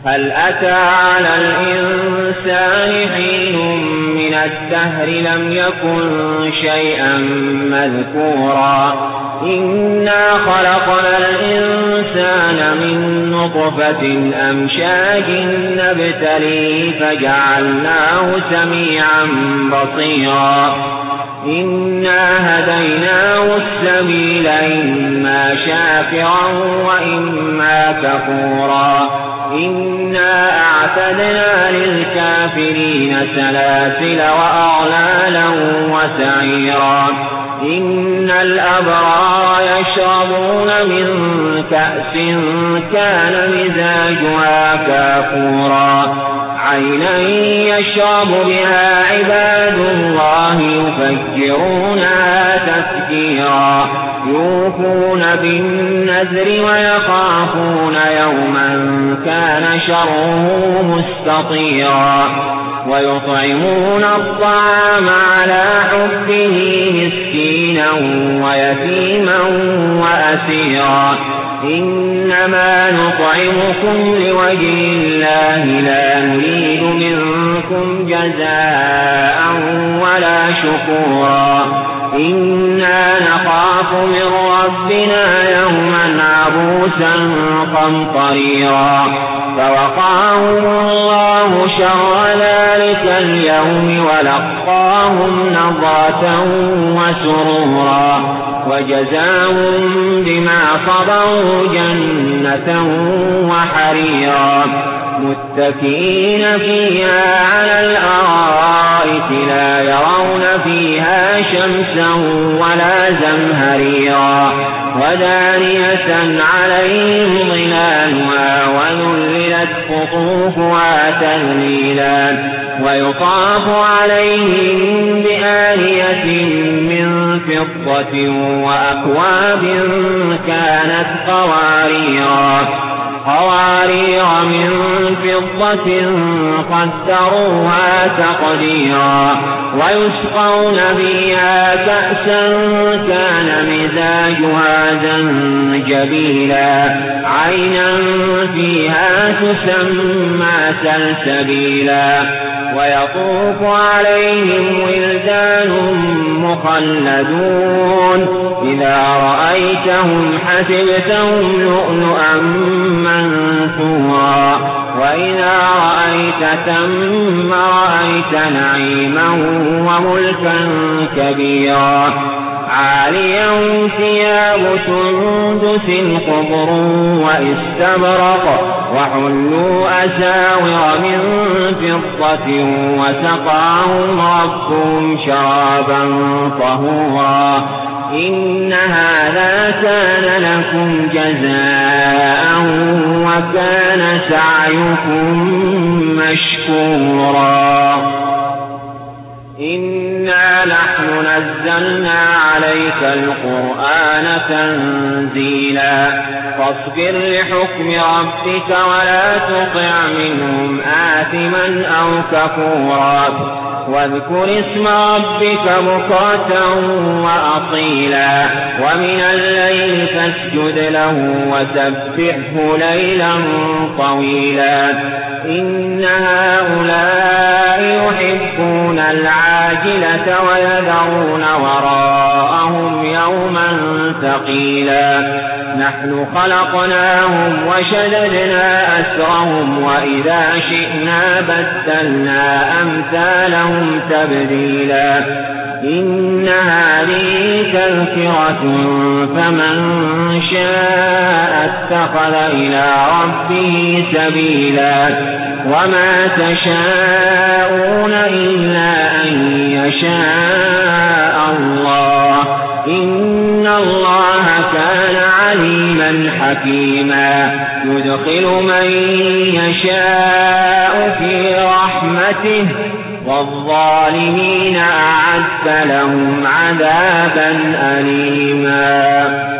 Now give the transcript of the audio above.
هل أتى على الإنسان حين من الدهر لم يكن شيئا مذكورا إنا خلقنا الإنسان من نطفة أمشاج نبتليه فجعلناه سميعا بصيرا إنا هديناه السبيل إما شاكرا وإما كفورا إنا أعتدنا للكافرين سلاسل وأغلالا وسعيرا إن الأبرار يشربون من كأس كان مزاجها كافورا عينا يشرب بها عباد الله يفجرونها تفجيرا يوفون بالنذر ويخافون يوما كان شره مستطيرا ويطعمون الطعام على حبه مسكينا ويتيما وأسيرا إنما نطعمكم لوجه الله لا نريد منكم جزاء ولا شكورا إنا نخاف من ربنا يوما عبوسا قمطريرا فوقاهم الله شر ذلك اليوم ولقاهم نضرة وسرورا وجزاهم بما صبروا جنة وحريرا متكئين فيها على الأرائك لا يرون فيها شمسا ولا زمهريرا ودانية عليهم ظلالها وذللت قطوفها تذليلا ويطاف عليهم بآنية من فضة وأكواب كانت قوارير من فضة قدروها تقديرا ويسقون بها كأسا كان مزاجها زنجبيلا عينا فيها تسمى سلسبيلا ويطوف عليهم ولدان مخلدون إذا رأيتهم حسبتهم لؤلؤا منثورا وإذا رأيت ثم رأيت نعيما وملكا كبيرا عاليا ثياب سندس خضر واستبرق وحلوا أساور من فضة وسقاهم ربهم شرابا طهورا إن هذا كان لكم جزاء وكان سعيكم مشكورا إنا نحن نزلنا عليك القرآن تنزيلا فاصبر لحكم ربك ولا تطع منهم آثما أو كفورا واذكر اسم ربك بكرة وأصيلا ومن الليل فاسجد له وسبحه ليلا طويلا إن هؤلاء يحبون العاجلة ويذرون وراءهم يوما ثقيلا نحن خلقناهم وشددنا أسرهم وإذا شئنا بدلنا أمثالهم تبديلا إن هذه تذكرة فمن شاء اتخذ إلى ربه سبيلا وما تشاءون إلا أن يشاء الله إن الله كان عليما حكيما يدخل من يشاء في رحمته والظالمين أعد لهم عذابا أليما